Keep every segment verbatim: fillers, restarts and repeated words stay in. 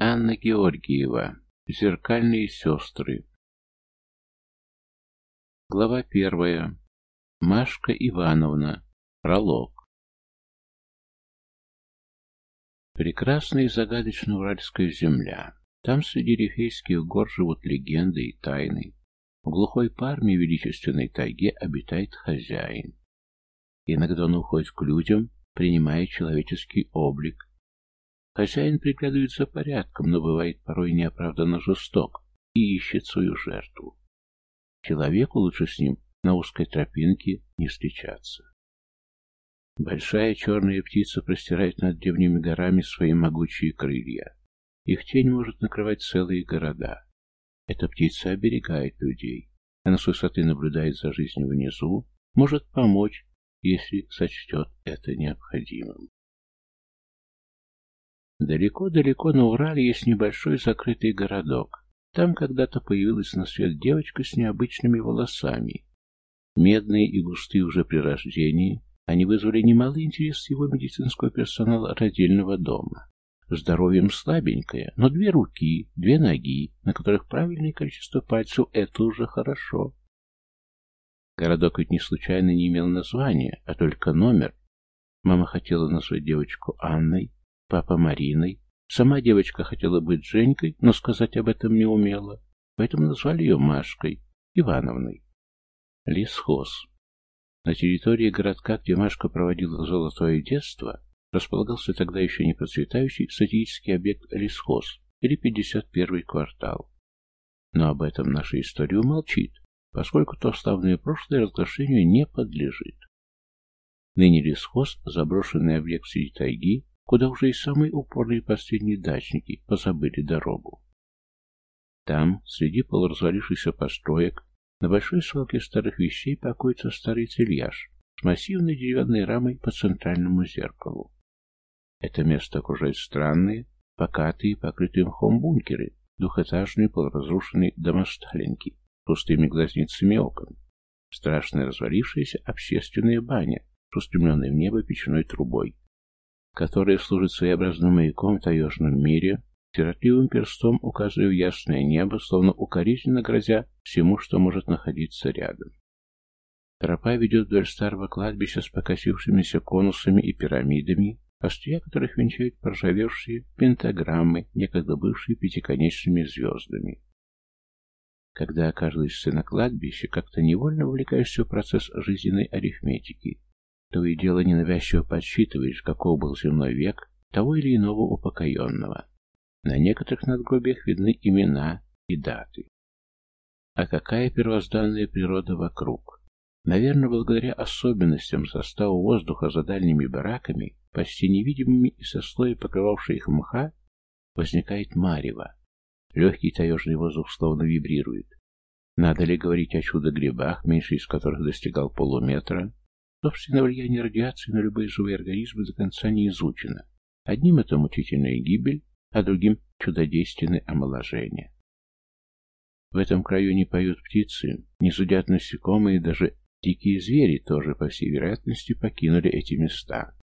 Анна Георгиева. Зеркальные сестры. Глава первая. Машка Ивановна. Пролог. Прекрасная и загадочная уральская земля. Там среди рифейских гор живут легенды и тайны. В глухой Парме величественной тайге обитает хозяин. Иногда он уходит к людям, принимая человеческий облик. Хозяин приглядывает за порядком, но бывает порой неоправданно жесток и ищет свою жертву. Человеку лучше с ним на узкой тропинке не встречаться. Большая черная птица простирает над древними горами свои могучие крылья. Их тень может накрывать целые города. Эта птица оберегает людей. Она с высоты наблюдает за жизнью внизу, может помочь, если сочтет это необходимым. Далеко-далеко на Урале есть небольшой закрытый городок. Там когда-то появилась на свет девочка с необычными волосами. Медные и густые уже при рождении, они вызвали немалый интерес его медицинского персонала родильного дома. Здоровьем слабенькая, но две руки, две ноги, на которых правильное количество пальцев — это уже хорошо. Городок ведь не случайно не имел названия, а только номер. Мама хотела назвать девочку Анной, папа Мариной. Сама девочка хотела быть Женькой, но сказать об этом не умела, поэтому назвали ее Машкой Ивановной. Лесхоз. На территории городка, где Машка проводила золотое детство, располагался тогда еще не процветающий стратегический объект лесхоз, или пятьдесят первый квартал. Но об этом наша история умолчит, поскольку то славное прошлое разглашению не подлежит. Ныне лесхоз — заброшенный объект среди тайги, куда уже и самые упорные последние дачники позабыли дорогу. Там, среди полуразвалившихся построек, на большой свалке старых вещей покоится старый цельяж с массивной деревянной рамой по центральному зеркалу. Это место окружают странные, покатые, покрытые мхом бункеры, двухэтажные полуразрушенные домосталенки, пустыми глазницами окон, страшная развалившаяся общественная баня с устремленной в небо печной трубой, которая служит своеобразным маяком в таежном мире, сиротливым перстом указывая в ясное небо, словно укоризненно грозя всему, что может находиться рядом. Тропа ведет вдоль старого кладбища с покосившимися конусами и пирамидами, острия которых венчают поржавевшие пентаграммы, некогда бывшие пятиконечными звездами. Когда оказываешься на кладбище, как-то невольно вовлекаешься в процесс жизненной арифметики. То и дело ненавязчиво подсчитываешь, каков был земной век того или иного упокоенного. На некоторых надгробиях видны имена и даты. А какая первозданная природа вокруг? Наверное, благодаря особенностям состава воздуха за дальними бараками, почти невидимыми из-за слоя покрывавшей их мха, возникает марево. Легкий таежный воздух словно вибрирует. Надо ли говорить о чудо-грибах, меньше из которых достигал полуметра? Собственно, влияние радиации на любые живые организмы до конца не изучено. Одним это мучительная гибель, а другим чудодейственное омоложение. В этом краю не поют птицы, не зудят насекомые, даже дикие звери тоже, по всей вероятности, покинули эти места.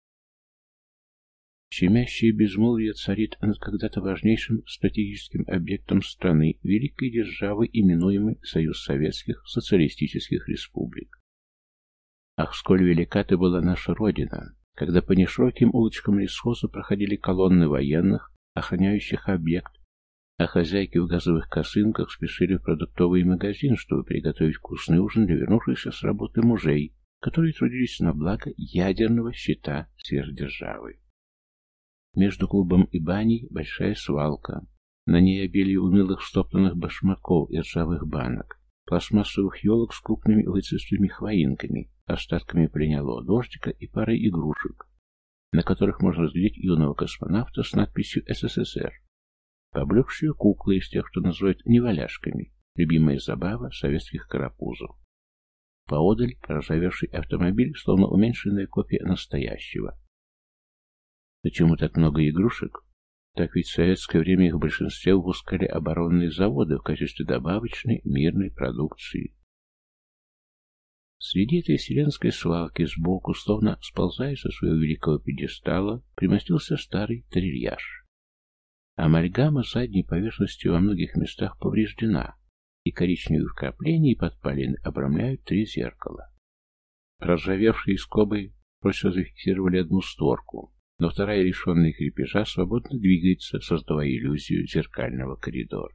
Щемящее безмолвие царит над когда-то важнейшим стратегическим объектом страны, великой державы, именуемой Союз Советских Социалистических Республик. Ах, сколь велика ты была наша Родина, когда по нешироким улочкам лесхоза проходили колонны военных, охраняющих объект, а хозяйки в газовых косынках спешили в продуктовый магазин, чтобы приготовить вкусный ужин для вернувшихся с работы мужей, которые трудились на благо ядерного щита сверхдержавы. Между клубом и баней большая свалка. На ней обилие унылых стоптанных башмаков и ржавых банок, пластмассовых елок с крупными выцветшими хвоинками, остатками пленялого дождика и парой игрушек, на которых можно разглядеть юного космонавта с надписью эс эс эс эр. Поблекшие куклы из тех, что называют неваляшками, любимая забава советских карапузов. Поодаль проржавевший автомобиль, словно уменьшенная копия настоящего. Почему так много игрушек? Так ведь в советское время их в большинстве выпускали оборонные заводы в качестве добавочной мирной продукции. Среди этой вселенской свалки сбоку, словно сползая со своего великого пьедестала, примостился старый трильяж. Амальгама задней поверхности во многих местах повреждена, и коричневые вкрапления и подпалины обрамляют три зеркала. Проржавевшие скобы прочно зафиксировали одну створку, но вторая, лишенная крепежа, свободно двигается, создавая иллюзию зеркального коридора.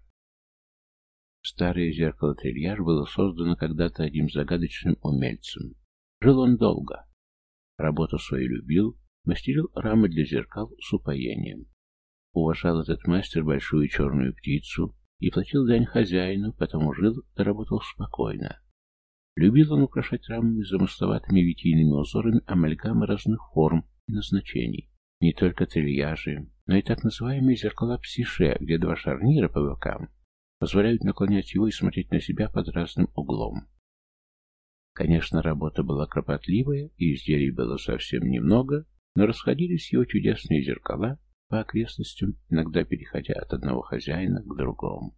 Старое зеркало-трильяж было создано когда-то одним загадочным умельцем. Жил он долго. Работу свою любил, мастерил рамы для зеркал с упоением. Уважал этот мастер большую черную птицу и платил дань хозяину, потому жил и работал спокойно. Любил он украшать рамами замысловатыми витийными узорами амальгамы разных форм и назначений. Не только трильяжи, но и так называемые зеркала псише, где два шарнира по бокам позволяют наклонять его и смотреть на себя под разным углом. Конечно, работа была кропотливая, и изделий было совсем немного, но расходились его чудесные зеркала по окрестностям, иногда переходя от одного хозяина к другому.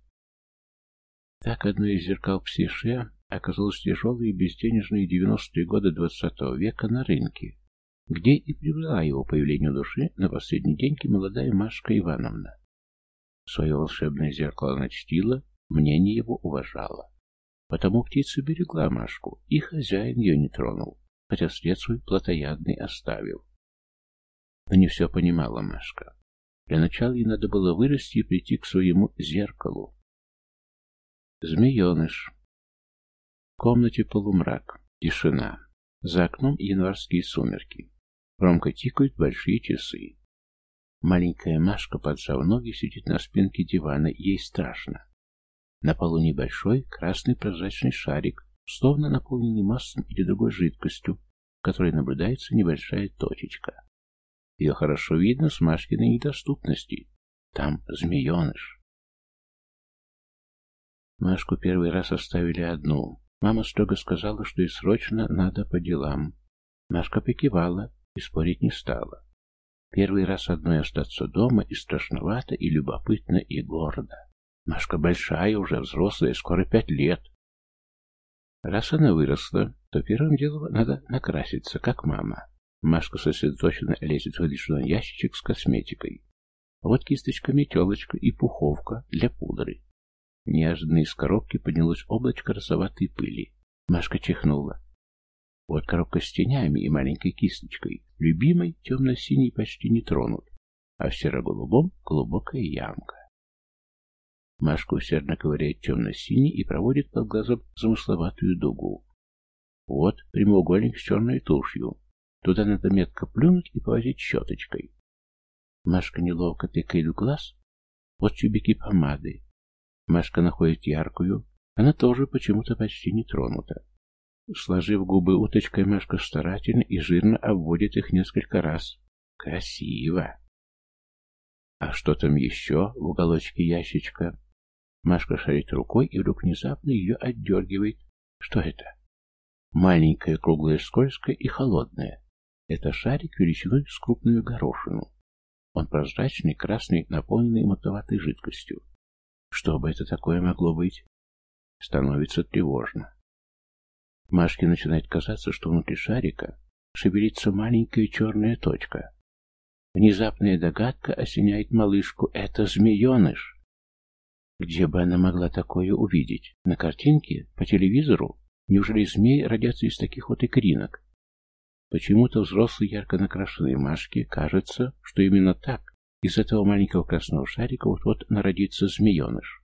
Так одно из зеркал псише оказалось тяжелые и безденежные девяностые годы двадцатого века на рынке, где и привела его появлению души на последние деньги молодая Машка Ивановна. Свое волшебное зеркало она чтила, мнение его уважала. Потому птица берегла Машку, и хозяин ее не тронул, хотя след свой плотоядный оставил. Но не все понимала Машка. Для начала ей надо было вырасти и прийти к своему зеркалу. Змееныш. В комнате полумрак, тишина. За окном январские сумерки. Громко тикают большие часы. Маленькая Машка, поджав ноги, сидит на спинке дивана, ей страшно. На полу небольшой красный прозрачный шарик, словно наполненный маслом или другой жидкостью, в которой наблюдается небольшая точечка. Ее хорошо видно с Машкиной недоступности. Там змееныш. Машку первый раз оставили одну. Мама строго сказала, что ей срочно надо по делам. Машка покивала и спорить не стала. Первый раз одной остаться дома и страшновато, и любопытно, и гордо. Машка большая, уже взрослая, скоро пять лет. Раз она выросла, то первым делом надо накраситься, как мама. Машка сосредоточенно лезет в выдвижной ящичек с косметикой. Вот кисточка, метелочка и пуховка для пудры. Неожиданно из коробки поднялось облачко розоватой пыли. Машка чихнула. Вот коробка с тенями и маленькой кисточкой. Любимой темно-синий почти не тронут, а в серо-голубом глубокая ямка. Машка усердно ковыряет темно-синий и проводит под глазом замысловатую дугу. Вот прямоугольник с черной тушью. Туда надо метко плюнуть и повозить щеточкой. Машка неловко тыкает в глаз. Вот тюбики помады. Машка находит яркую. Она тоже почему-то почти не тронута. Сложив губы уточкой, Машка старательно и жирно обводит их несколько раз. Красиво. А что там еще в уголочке ящичка? Машка шарит рукой и вдруг внезапно ее отдергивает. Что это? Маленькое, круглое, скользкое и холодное. Это шарик величиной с крупную горошину. Он прозрачный, красный, наполненный мутноватой жидкостью. Что бы это такое могло быть? Становится тревожно. Машке начинает казаться, что внутри шарика шевелится маленькая черная точка. Внезапная догадка осеняет малышку. Это змееныш. Где бы она могла такое увидеть? На картинке? По телевизору? Неужели змеи родятся из таких вот икринок? Почему-то взрослой ярко накрашенной Машке кажется, что именно так из этого маленького красного шарика вот-вот народится змееныш.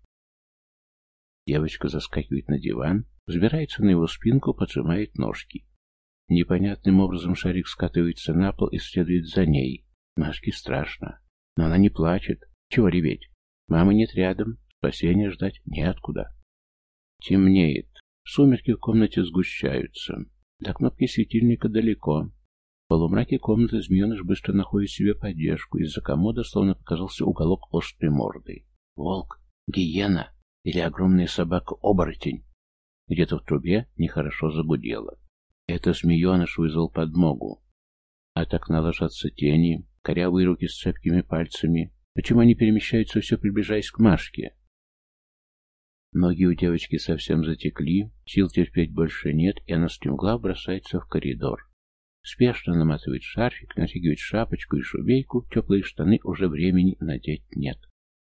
Девочка заскакивает на диван, взбирается на его спинку, поджимает ножки. Непонятным образом шарик скатывается на пол и следует за ней. Машке страшно, но она не плачет. Чего реветь? Мамы нет рядом, спасения ждать неоткуда. Темнеет. Сумерки в комнате сгущаются. До кнопки светильника далеко. В полумраке комнаты змееныш быстро находит себе поддержку. Из-за комода словно показался уголок острой мордой. Волк, гиена или огромная собака-оборотень. Где-то в трубе нехорошо загудело. Это змееныш вызвал подмогу. От окна ложатся тени, корявые руки с цепкими пальцами. Почему они перемещаются, все приближаясь к Машке? Ноги у девочки совсем затекли, сил терпеть больше нет, и она стремглав бросается в коридор. Спешно наматывает шарфик, натягивает шапочку и шубейку, теплые штаны уже времени надеть нет.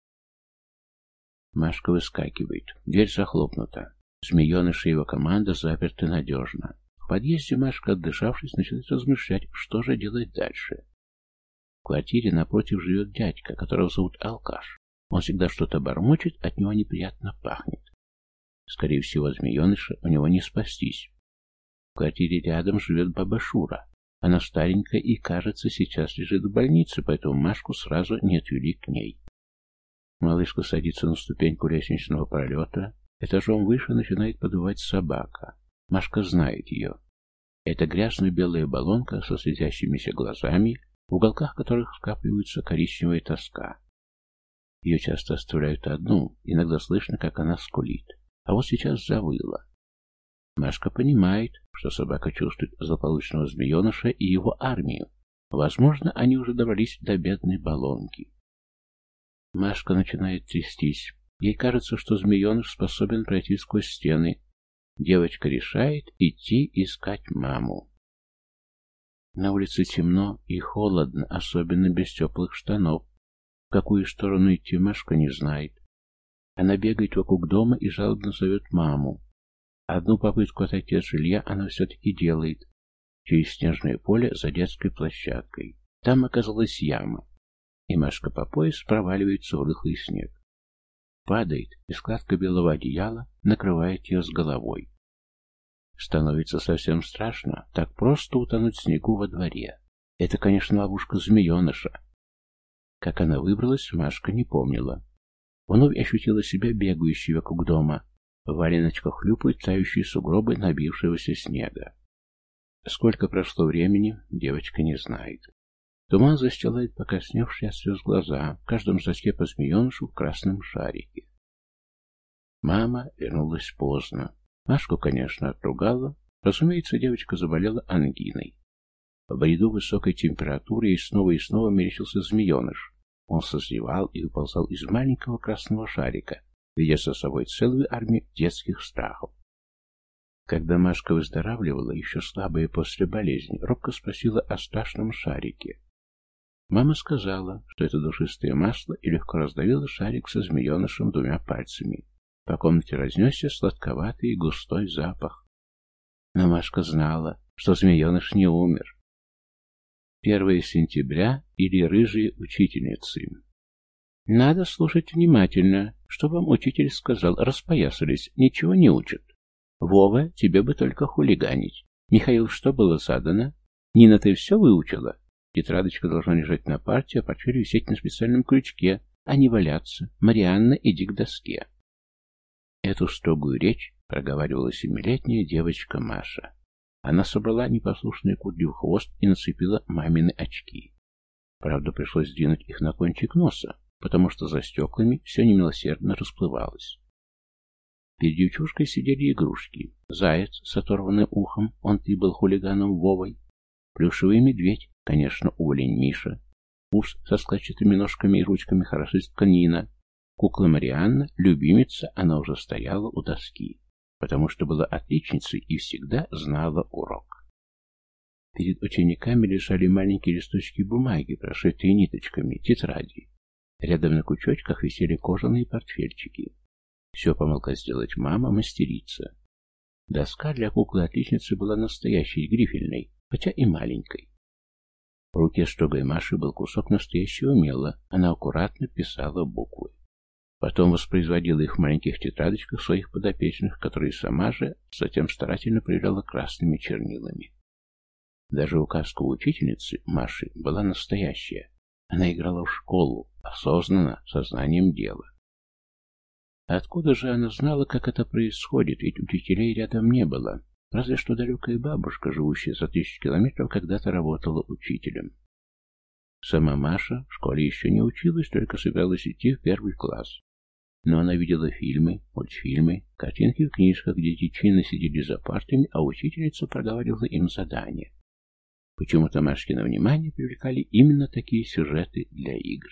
Машка выскакивает. Дверь захлопнута. Змееныш и его команда заперты надежно. В подъезде Машка, отдышавшись, начинает размышлять, что же делать дальше. В квартире напротив живет дядька, которого зовут Алкаш. Он всегда что-то бормочет, от него неприятно пахнет. Скорее всего, от змееныша у него не спастись. В квартире рядом живет баба Шура. Она старенькая и, кажется, сейчас лежит в больнице, поэтому Машку сразу не отвели к ней. Малышка садится на ступеньку лестничного пролета. Этажом выше начинает подвывать собака. Машка знает ее. Это грязная белая баллонка со светящимися глазами, в уголках которых скапливается коричневая тоска. Ее часто оставляют одну, иногда слышно, как она скулит. А вот сейчас завыла. Машка понимает, что собака чувствует злополучного змееныша и его армию. Возможно, они уже добрались до бедной баллонки. Машка начинает трястись. Ей кажется, что змееныш способен пройти сквозь стены. Девочка решает идти искать маму. На улице темно и холодно, особенно без теплых штанов. В какую сторону идти Машка не знает. Она бегает вокруг дома и жалобно зовет маму. Одну попытку отойти от жилья она все-таки делает. Через снежное поле за детской площадкой. Там оказалась яма. И Машка по пояс проваливается в рыхлый снег. Падает, и складка белого одеяла накрывает ее с головой. Становится совсем страшно, так просто утонуть в снегу во дворе. Это, конечно, ловушка змееныша. Как она выбралась, Машка не помнила. Вновь ощутила себя бегающей вокруг дома. В валеночках хлюпают тающие сугробы набившегося снега. Сколько прошло времени, девочка не знает. Туман застилает покрасневшие от слез глаза, в каждом зрачке по змеенышу в красном шарике. Мама вернулась поздно. Машку, конечно, отругала. Разумеется, девочка заболела ангиной. В бреду высокой температуры ей снова и снова мерещился змееныш. Он созревал и выползал из маленького красного шарика, ведя за собой целую армию детских страхов. Когда Машка выздоравливала, еще слабая после болезни, робко спросила о страшном шарике. Мама сказала, что это душистое масло, и легко раздавила шарик со змеенышем двумя пальцами. По комнате разнесся сладковатый и густой запах. Но Машка знала, что змееныш не умер. первое сентября или рыжие учительницы. Надо слушать внимательно, что вам учитель сказал. Распоясались, ничего не учат. Вова, тебе бы только хулиганить. Михаил, что было задано? Нина, ты все выучила? Тетрадочка должна лежать на парте, а портфель висеть на специальном крючке, а не валяться. Марианна, иди к доске. Эту строгую речь проговаривала семилетняя девочка Маша. Она собрала непослушный кудрю в хвост и нацепила мамины очки. Правда, пришлось сдвинуть их на кончик носа, потому что за стеклами все немилосердно расплывалось. Перед девчушкой сидели игрушки. Заяц с оторванным ухом, он-то и был хулиганом Вовой. Плюшевый медведь, конечно, уволень Миша. Ус со складчатыми ножками и ручками хорошистка Нина. Кукла Марианна, любимица, она уже стояла у доски, потому что была отличницей и всегда знала урок. Перед учениками лежали маленькие листочки бумаги, прошитые ниточками, тетради. Рядом на крючочках висели кожаные портфельчики. Все помогла сделать мама, мастерица. Доска для куклы-отличницы была настоящей, грифельной, хотя и маленькой. В руке строгой Маши был кусок настоящего мела, она аккуратно писала буквы. Потом воспроизводила их в маленьких тетрадочках своих подопечных, которые сама же затем старательно проявляла красными чернилами. Даже указка у учительницы Маши была настоящая. Она играла в школу, осознанно, сознанием дела. Откуда же она знала, как это происходит, ведь учителей рядом не было, разве что далекая бабушка, живущая за тысячу километров, когда-то работала учителем. Сама Маша в школе еще не училась, только собиралась идти в первый класс. Но она видела фильмы, мультфильмы, картинки в книжках, где дети чинно сидели за партами, а учительница проговаривала им задания. Почему-то Машкино внимание привлекали именно такие сюжеты для игр.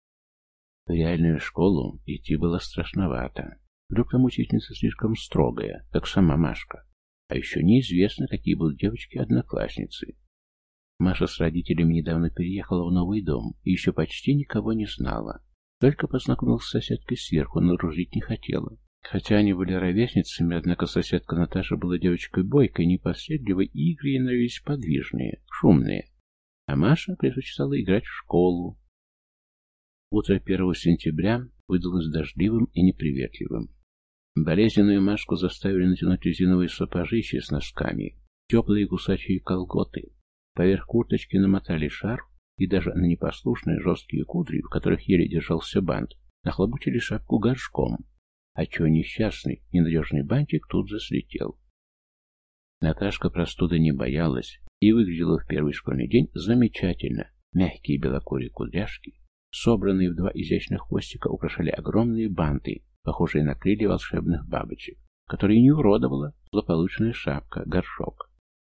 В реальную школу идти было страшновато. Вдруг там учительница слишком строгая, как сама Машка. А еще неизвестно, какие будут девочки-одноклассницы. Маша с родителями недавно переехала в новый дом и еще почти никого не знала. Только познакомился с соседкой сверху, но дружить не хотела. Хотя они были ровесницами, однако соседка Наташа была девочкой бойкой, непоседливой, и игры ей нравились подвижные, шумные. А Маша предпочитала играть в школу. Утро первого сентября выдалось дождливым и неприветливым. Болезненную Машку заставили натянуть резиновые сапожища с носками, теплые кусачие колготы. Поверх курточки намотали шарф, и даже на непослушные жесткие кудри, в которых еле держался бант, нахлобучили шапку горшком, отчего несчастный, ненадежный бантик тут же слетел. Наташка простуды не боялась и выглядела в первый школьный день замечательно. Мягкие белокурые кудряшки, собранные в два изящных хвостика, украшали огромные банты, похожие на крылья волшебных бабочек, которые не уродовала злополучная шапка-горшок.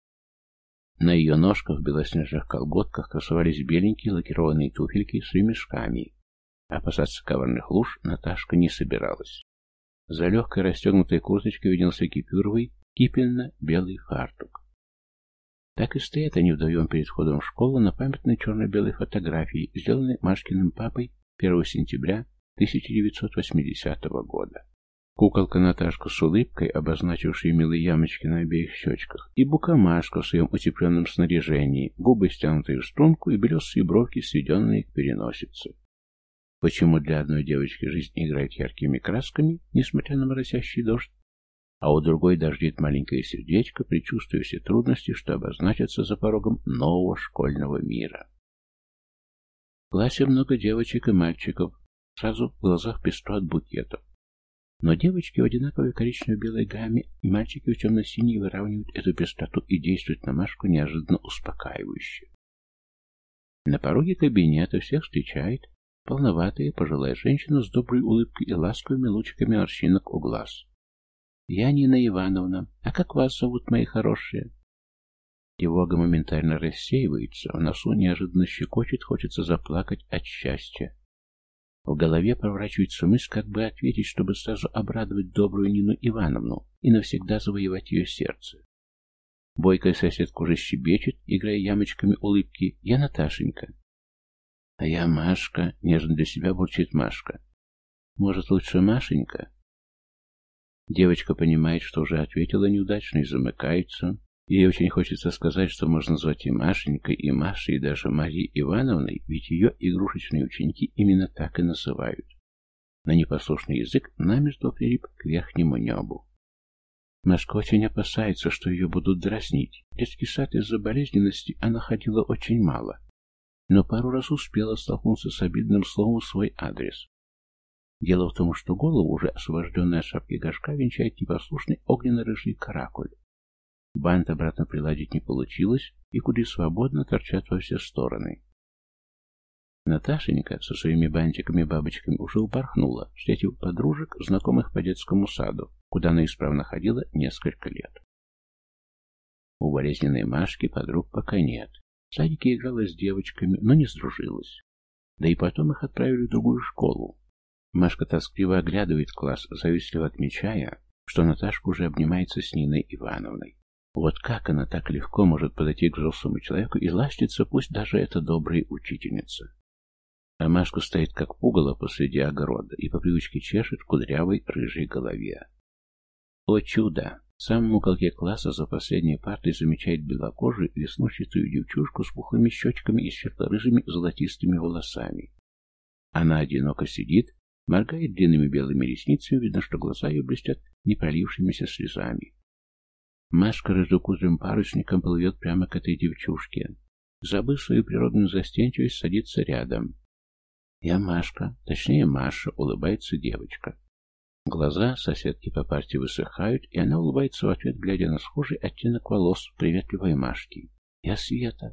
На ее ножках в белоснежных колготках красовались беленькие лакированные туфельки с ремешками. Опасаться коварных луж Наташка не собиралась. За легкой расстегнутой курточкой виднелся кипюровый, кипельно-белый фартук. Так и стоят они вдвоем перед входом в школу на памятной черно-белой фотографии, сделанной Машкиным папой первого сентября тысяча девятьсот восьмидесятого года. Куколка Наташка с улыбкой, обозначившей милые ямочки на обеих щечках, и Букамашка в своем утепленном снаряжении, губы стянутые в струнку и белесые бровки, сведенные к переносице. Почему для одной девочки жизнь играет яркими красками, несмотря на моросящий дождь, а у другой дождит маленькое сердечко, предчувствуя все трудности, что обозначатся за порогом нового школьного мира? В классе много девочек и мальчиков, сразу в глазах пестро от букетов. Но девочки в одинаковой коричнево-белой гамме и мальчики в темно-синей выравнивают эту пестроту и действуют на Машку неожиданно успокаивающе. На пороге кабинета всех встречает полноватая пожилая женщина с доброй улыбкой и ласковыми лучиками морщинок у глаз. «Я Нина Ивановна. А как вас зовут, мои хорошие?» Тревога моментально рассеивается, в носу неожиданно щекочет, хочется заплакать от счастья. В голове проворачивается мысль, как бы ответить, чтобы сразу обрадовать добрую Нину Ивановну и навсегда завоевать ее сердце. Бойкая соседка уже щебечет, играя ямочками улыбки. «Я Наташенька». «А я Машка», — нежно для себя бурчит Машка. «Может, лучше Машенька?» Девочка понимает, что уже ответила неудачно и замыкается. Ей очень хочется сказать, что можно назвать и Машенькой, и Машей, и даже Марьей Ивановной, ведь ее игрушечные ученики именно так и называют. Но непослушный язык намертво прилип к верхнему небу. Машка очень опасается, что ее будут дразнить. В детский сад из-за болезненности она ходила очень мало, но пару раз успела столкнуться с обидным словом в свой адрес. Дело в том, что голову, уже освобожденной от шапки горшка, венчает непослушный огненно-рыжий каракуль. Бант обратно приладить не получилось, и кудри свободно торчат во все стороны. Наташенька со своими бантиками-бабочками уже упорхнула, встретив подружек, знакомых по детскому саду, куда она исправно ходила несколько лет. У болезненной Машки подруг пока нет. В садике играла с девочками, но не сдружилась. Да и потом их отправили в другую школу. Машка тоскливо оглядывает класс, завистливо отмечая, что Наташка уже обнимается с Ниной Ивановной. Вот как она так легко может подойти к взрослому человеку и ластиться, пусть даже это добрая учительница. А Машка стоит как пугало посреди огорода и по привычке чешет в кудрявой рыжей голове. О чудо! В самом уголке класса за последней партой замечает белокожую веснушчатую девчушку с пухлыми щечками и светло-рыжими золотистыми волосами. Она одиноко сидит, моргает длинными белыми ресницами, видно, что глаза ее блестят непролившимися слезами. Машка рыжекудрым парусником плывет прямо к этой девчушке. Забыв свою природную застенчивость, садится рядом. «Я Машка, точнее Маша», — улыбается девочка. Глаза соседки по парте высыхают, и она улыбается в ответ, глядя на схожий оттенок волос приветливой Машки. «Я Света».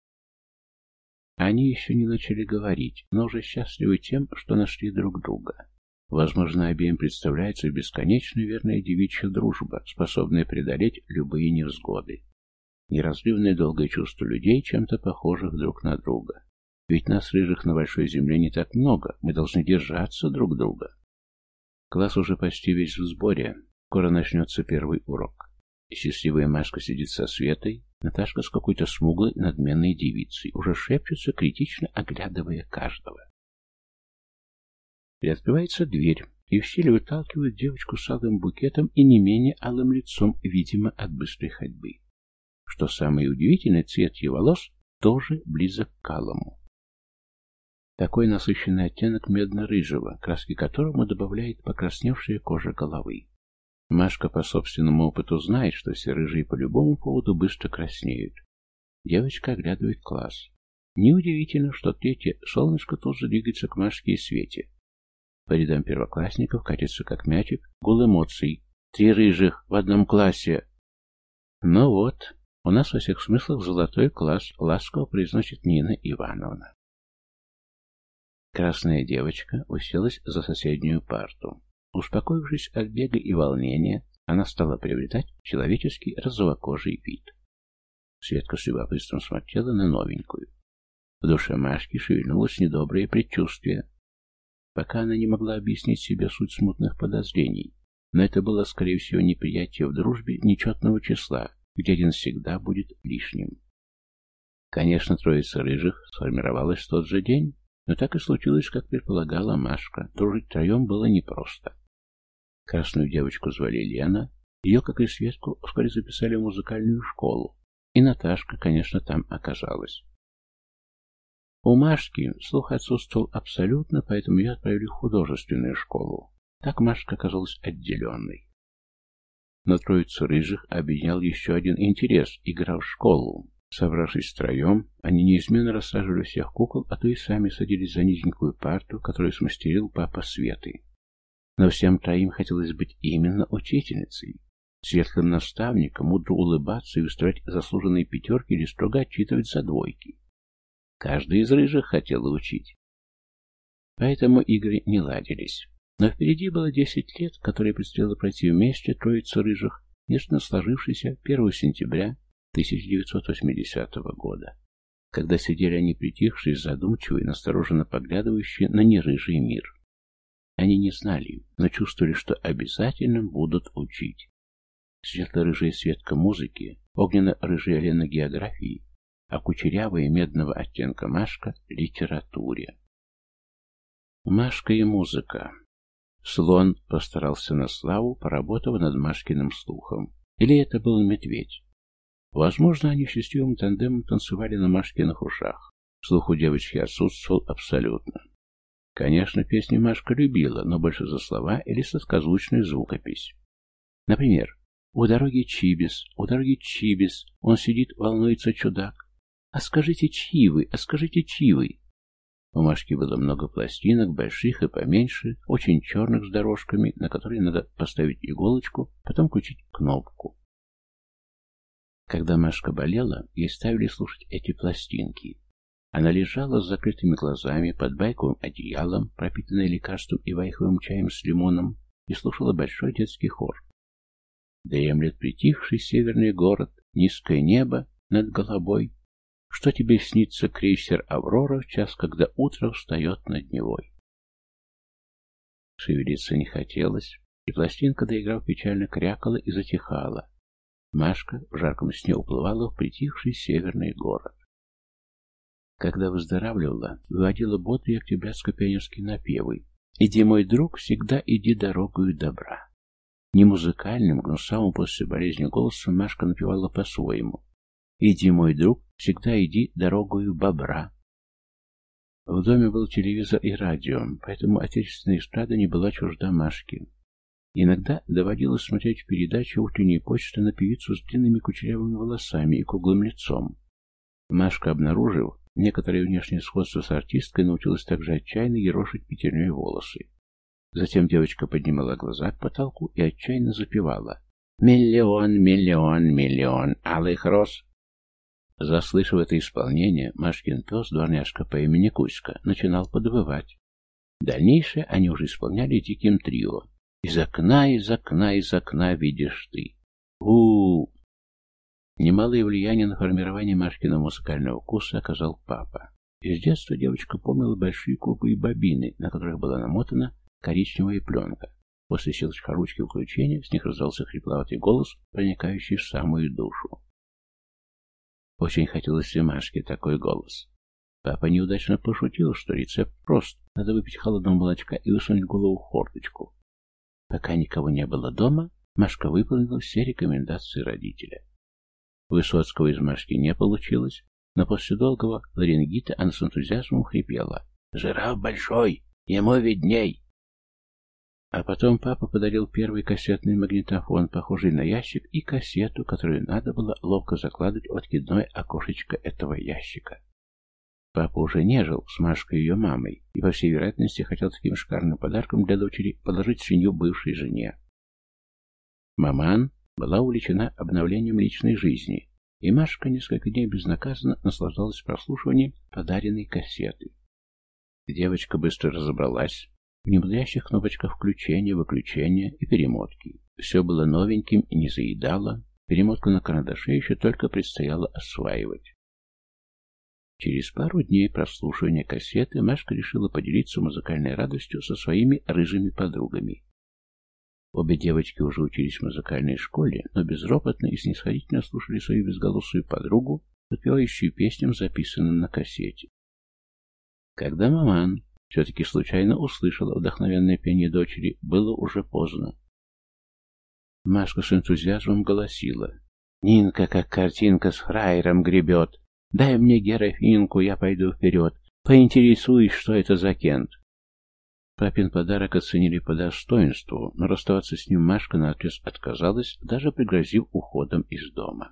Они еще не начали говорить, но уже счастливы тем, что нашли друг друга. Возможно, обеим представляется бесконечно верная девичья дружба, способная преодолеть любые невзгоды. Неразрывное долгое чувство людей, чем-то похожих друг на друга. Ведь нас, рыжих, на большой земле не так много, мы должны держаться друг друга. Класс уже почти весь в сборе, скоро начнется первый урок. Счастливая Машка сидит со Светой, Наташка с какой-то смуглой, надменной девицей, уже шепчутся, критично оглядывая каждого. Приоткрывается дверь, и в щель выталкивают девочку с алым букетом и не менее алым лицом, видимо, от быстрой ходьбы. Что самое удивительное, цвет ее волос тоже близок к алому. Такой насыщенный оттенок медно-рыжего, краски которому добавляет покрасневшая кожа головы. Машка по собственному опыту знает, что все рыжие по любому поводу быстро краснеют. Девочка оглядывает класс. Неудивительно, что третье солнышко тут же двигается к Машке и Свете. По рядам первоклассников катится как мячик гул эмоций. Три рыжих в одном классе. Ну вот, у нас во всех смыслах золотой класс, ласково произносит Нина Ивановна. Красная девочка уселась за соседнюю парту. Успокоившись от бега и волнения, она стала приобретать человеческий розовокожий вид. Светка с любопытством смотрела на новенькую. В душе Машки шевельнулось недоброе предчувствие. Пока она не могла объяснить себе суть смутных подозрений, но это было, скорее всего, неприятие в дружбе нечетного числа, где один всегда будет лишним. Конечно, троица рыжих сформировалась в тот же день, но так и случилось, как предполагала Машка. Дружить втроем было непросто. Красную девочку звали Лена, ее, как и Светку, вскоре записали в музыкальную школу, и Наташка, конечно, там оказалась. У Машки слух отсутствовал абсолютно, поэтому ее отправили в художественную школу. Так Машка оказалась отделенной. Но троицу рыжих объединял еще один интерес — игра в школу. Собравшись втроем, они неизменно рассаживали всех кукол, а то и сами садились за низенькую парту, которую смастерил папа Светы. Но всем троим хотелось быть именно учительницей, светлым наставником, мудро улыбаться и выставлять заслуженные пятерки или строго отчитывать за двойки. Каждый из рыжих хотел учить. Поэтому игры не ладились. Но впереди было десять лет, которые предстояло пройти вместе троица рыжих, нежно сложившейся первого сентября тысяча девятьсот восьмидесятого года, когда сидели они притихшие, задумчивые, настороженно поглядывающие на нерыжий мир. Они не знали, но чувствовали, что обязательно будут учить. Светло-рыжая Светка музыки, огненно-рыжая Лена географии, а кучерявая медного оттенка Машка литературе. Машка и музыка. Слон постарался на славу, поработав над Машкиным слухом. Или это был медведь? Возможно, они счастливым тандемом танцевали на Машкиных ушах. Слух у девочки отсутствовал абсолютно. Конечно, песни Машка любила, но больше за слова или сладкозвучную звукопись. Например, «У дороги Чибис, у дороги Чибис, он сидит, волнуется чудак. А скажите, чьи вы, а скажите, чьи вы?» У Машки было много пластинок, больших и поменьше, очень черных с дорожками, на которые надо поставить иголочку, потом включить кнопку. Когда Машка болела, ей ставили слушать эти пластинки. Она лежала с закрытыми глазами под байковым одеялом, пропитанной лекарством и вайховым чаем с лимоном, и слушала большой детский хор. Дремлет притихший северный город, низкое небо над головой. Что тебе снится крейсер «Аврора» в час, когда утро встает над Невой? Шевелиться не хотелось, и пластинка, доиграв, печально крякала и затихала. Машка в жарком сне уплывала в притихший северный город. Когда выздоравливала, выводила бодрые октябрятско-пионерские напевы. «Иди, мой друг, всегда иди дорогою добра». Не музыкальным, гнусавым после болезни голосом Машка напевала по-своему. «Иди, мой друг, всегда иди дорогою бобра». В доме был телевизор и радио, поэтому отечественная эстрада не была чужда Машке. Иногда доводилось смотреть передачу «Утренней почты» на певицу с длинными кучерявыми волосами и круглым лицом. Машка, обнаружив некоторое внешнее сходство с артисткой, научилась также отчаянно ерошить пятерней волосы. Затем девочка поднимала глаза к потолку и отчаянно запевала «Миллион, миллион, миллион алых роз». Заслышав это исполнение, Машкин пес, дворняжка по имени Кузька, начинал подвывать. Дальнейшее они уже исполняли диким трио. «Из окна, из окна, из окна видишь ты». у Немалое влияние на формирование Машкиного музыкального вкуса оказал папа. Из детства девочка помнила большие круглые бобины, на которых была намотана коричневая пленка. После щелчка ручки включения с них раздался хрипловатый голос, проникающий в самую душу. Очень хотелось и Машке такой голос. Папа неудачно пошутил, что рецепт прост. Надо выпить холодного молочка и высунуть голову в форточку. Пока никого не было дома, Машка выполнила все рекомендации родителя. Высоцкого из Машки не получилось, но после долгого ларингита она с энтузиазмом хрипела: «Жираф большой! Ему видней!» А потом папа подарил первый кассетный магнитофон, похожий на ящик, и кассету, которую надо было ловко закладывать в откидное окошечко этого ящика. Папа уже не жил с Машкой и ее мамой, и, по всей вероятности, хотел таким шикарным подарком для дочери положить свинью бывшей жене. Маман была увлечена обновлением личной жизни, и Машка несколько дней безнаказанно наслаждалась прослушиванием подаренной кассеты. Девочка быстро разобралась в немудрящих кнопочках включения, выключения и перемотки. Все было новеньким и не заедало, перемотку на карандаше еще только предстояло осваивать. Через пару дней прослушивания кассеты Машка решила поделиться музыкальной радостью со своими рыжими подругами. Обе девочки уже учились в музыкальной школе, но безропотно и снисходительно слушали свою безголосую подругу, подпевающую песням, записанным на кассете. Когда маман все-таки случайно услышала вдохновенное пение дочери, было уже поздно. Машка с энтузиазмом голосила: «Нинка, как картинка, с фраером гребет. Дай мне герофинку, я пойду вперед. Поинтересуюсь, что это за кент». Папин подарок оценили по достоинству, но расставаться с ним Машка наотрез отказалась, даже пригрозив уходом из дома.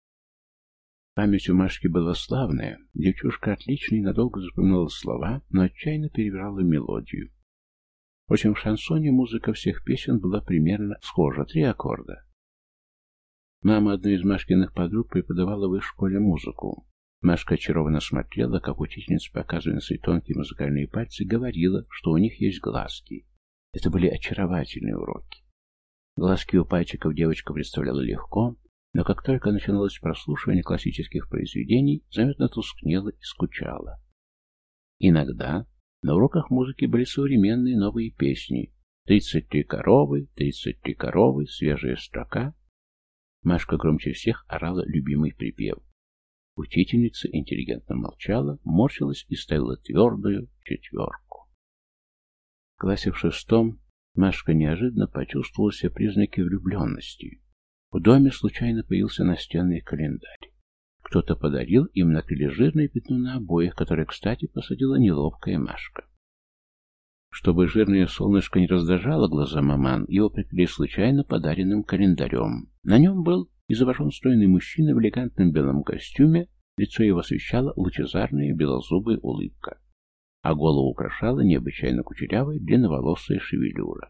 Память у Машки была славная, девчушка отлично и надолго запоминала слова, но отчаянно перебирала мелодию. Впрочем, в шансоне музыка всех песен была примерно схожа, три аккорда. Мама одной из Машкиных подруг преподавала в их школе музыку. Машка очарованно смотрела, как учительница, показывая на свои тонкие музыкальные пальцы, говорила, что у них есть глазки. Это были очаровательные уроки. Глазки у пальчиков девочка представляла легко, но как только начиналось прослушивание классических произведений, заметно тускнела и скучала. Иногда на уроках музыки были современные новые песни. «Тридцать три коровы, тридцать три коровы, свежая строка». Машка громче всех орала любимый припев. Учительница интеллигентно молчала, морщилась и ставила твердую четверку. В классе в шестом Машка неожиданно почувствовала все признаки влюбленности. В доме случайно появился настенный календарь. Кто-то подарил, им накрыли жирное пятно на обоях, которое, кстати, посадила неловкая Машка. Чтобы жирное солнышко не раздражало глаза маман, его прикрыли случайно подаренным календарем. На нем был изображен стройный мужчина в элегантном белом костюме, лицо его освещала лучезарная белозубая улыбка, а голову украшала необычайно кучерявая длинноволосая шевелюра.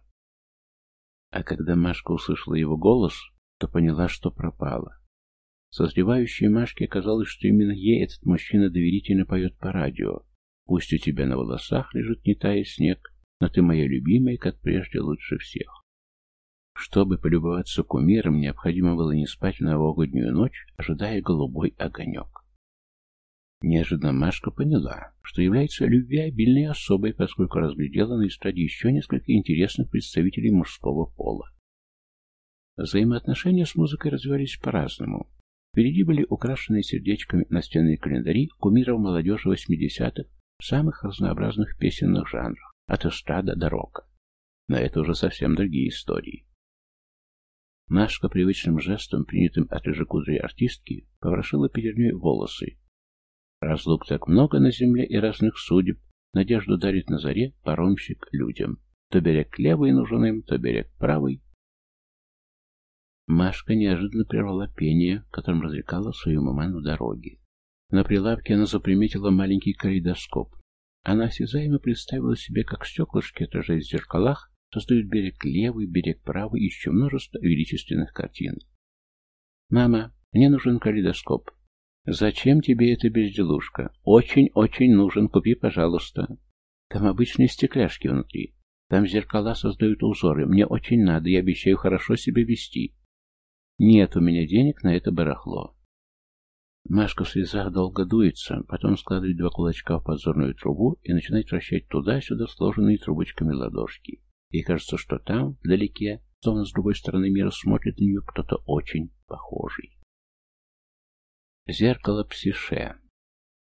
А когда Машка услышала его голос, то поняла, что пропала. Созревающей Машке казалось, что именно ей этот мужчина доверительно поет по радио: «Пусть у тебя на волосах лежит не тая снег, но ты моя любимая, как прежде, лучше всех». Чтобы полюбоваться кумиром, необходимо было не спать в новогоднюю ночь, ожидая голубой огонек. Неожиданно Машка поняла, что является любвеобильной особой, поскольку разглядела на эстраде еще несколько интересных представителей мужского пола. Взаимоотношения с музыкой развивались по-разному. Впереди были украшенные сердечками настенные календари кумиров молодежи восьмидесятых в самых разнообразных песенных жанрах, от эстрада до рока. Но это уже совсем другие истории. Машка привычным жестом, принятым от рыжекудрой артистки, поворошила пятерней волосы. Разлук так много на земле и разных судеб, надежду дарит на заре паромщик людям. То берег левый нужен им, то берег правый. Машка неожиданно прервала пение, которым развлекала свою маману в дороге. На прилавке она заприметила маленький калейдоскоп. Она осязаемо представила себе, как стеклышки, отражаясь в зеркалах, создают берег левый, берег правый и еще множество величественных картин. «Мама, мне нужен калейдоскоп». «Зачем тебе эта безделушка? Очень-очень нужен, купи, пожалуйста». «Там обычные стекляшки внутри. Там зеркала создают узоры. Мне очень надо, я обещаю хорошо себя вести». «Нет у меня денег на это барахло». Машка в слезах долго дуется, потом складывает два кулачка в подзорную трубу и начинает вращать туда-сюда сложенные трубочками ладошки. Ей кажется, что там, вдалеке, словно с другой стороны мира, смотрит на нее кто-то очень похожий. Зеркало Псише.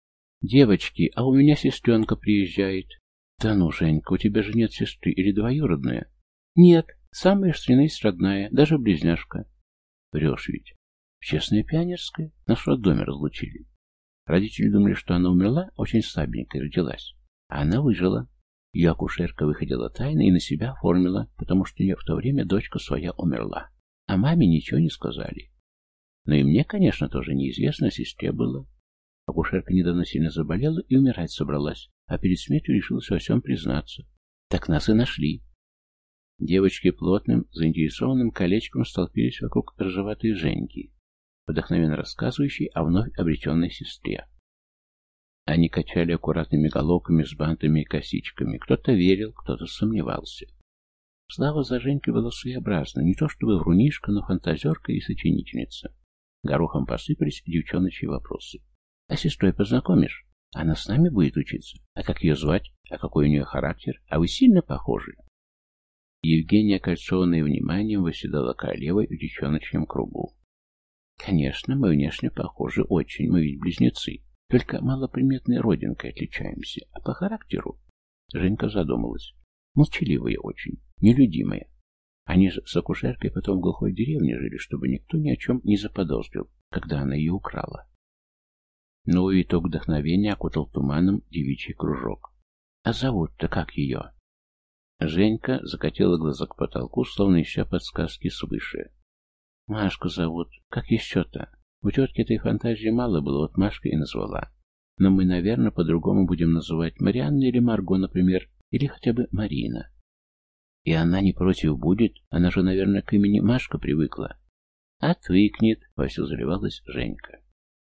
«Девочки, а у меня сестренка приезжает». «Да ну, Женька, у тебя же нет сестры или двоюродная?» «Нет, самая что ни на есть родная, даже близняшка». «Врешь ведь». «Честная пионерская, нас в роддоме разлучили. Родители думали, что она умерла, очень слабенькая родилась. А она выжила. Ее акушерка выходила тайно и на себя оформила, потому что у нее в то время дочка своя умерла. А маме ничего не сказали. Но и мне, конечно, тоже неизвестно, сестре было. Акушерка недавно сильно заболела и умирать собралась, а перед смертью решилась во всем признаться. Так нас и нашли». Девочки плотным, заинтересованным колечком столпились вокруг рыжеватой Женьки, вдохновенно рассказывающей о вновь обретенной сестре. Они качали аккуратными головками с бантами и косичками. Кто-то верил, кто-то сомневался. Слава за Женькой была своеобразна, не то чтобы врунишка, но фантазерка и сочинительница. Горохом посыпались девчоночьи вопросы. «А с сестрой познакомишь? Она с нами будет учиться? А как ее звать? А какой у нее характер? А вы сильно похожи?» Евгения, окольцованная вниманием, восседала королевой в девчоночьем кругу. «Конечно, мы внешне похожи очень, мы ведь близнецы. Только малоприметной родинкой отличаемся. А по характеру...» Женька задумалась. «Молчаливая очень, нелюдимая. Они же с акушеркой потом в глухой деревне жили, чтобы никто ни о чем не заподозрил, когда она ее украла». Новый виток вдохновения окутал туманом девичий кружок. «А зовут-то как ее?» Женька закатила глаза к потолку, словно ища подсказки свыше. «Машку зовут. Как еще-то? У тетки этой фантазии мало было, вот Машка и назвала. Но мы, наверное, по-другому будем называть Марианна или Марго, например, или хотя бы Марина. И она не против будет, она же, наверное, к имени Машка привыкла». «Отвыкнет», — вовсю заливалась Женька.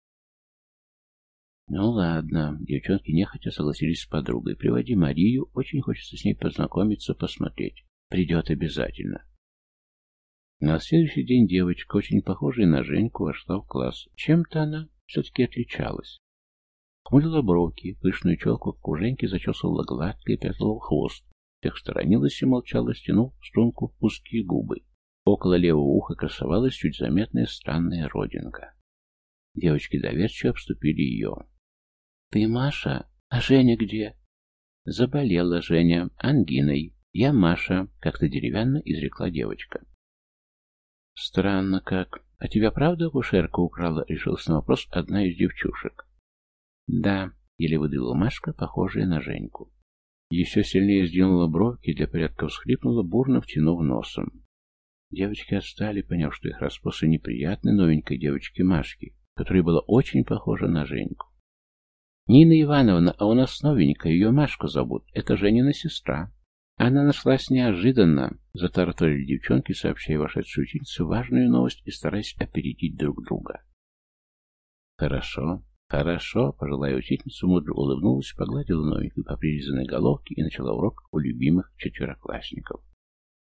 «Ну ладно», — девчонки нехотя согласились с подругой. «Приводи Марию, очень хочется с ней познакомиться, посмотреть. Придет обязательно». На следующий день девочка, очень похожая на Женьку, вошла в класс. Чем-то она все-таки отличалась. Хмурила бровки, пышную челку, как у Женьки, зачесывала гладко и прятала в хвост. Всех сторонилась и молчала, стянув в струнку узкие губы. Около левого уха красовалась чуть заметная странная родинка. Девочки доверчиво обступили ее. «Ты Маша? А Женя где?» «Заболела Женя. Ангиной. Я Маша», — как-то деревянно изрекла девочка. «Странно как. А тебя правда акушерка украла?» — решилась на вопрос одна из девчушек. «Да», — еле выдавила Машка, похожая на Женьку. Еще сильнее сдвинула бровки и для порядка всхлипнула, бурно втянув носом. Девочки отстали, поняв, что их расспросы неприятны новенькой девочке Машке, которая была очень похожа на Женьку. «Нина Ивановна, а у нас новенькая, ее Машка зовут. Это Женина сестра». Она нашлась неожиданно, затараторили девчонки, сообщая вошедшей ученице важную новость и стараясь опередить друг друга. «Хорошо, хорошо», — пожилая учительница мудро улыбнулась, погладила новенькую по прилизанной головке и начала урок у любимых четвероклассников.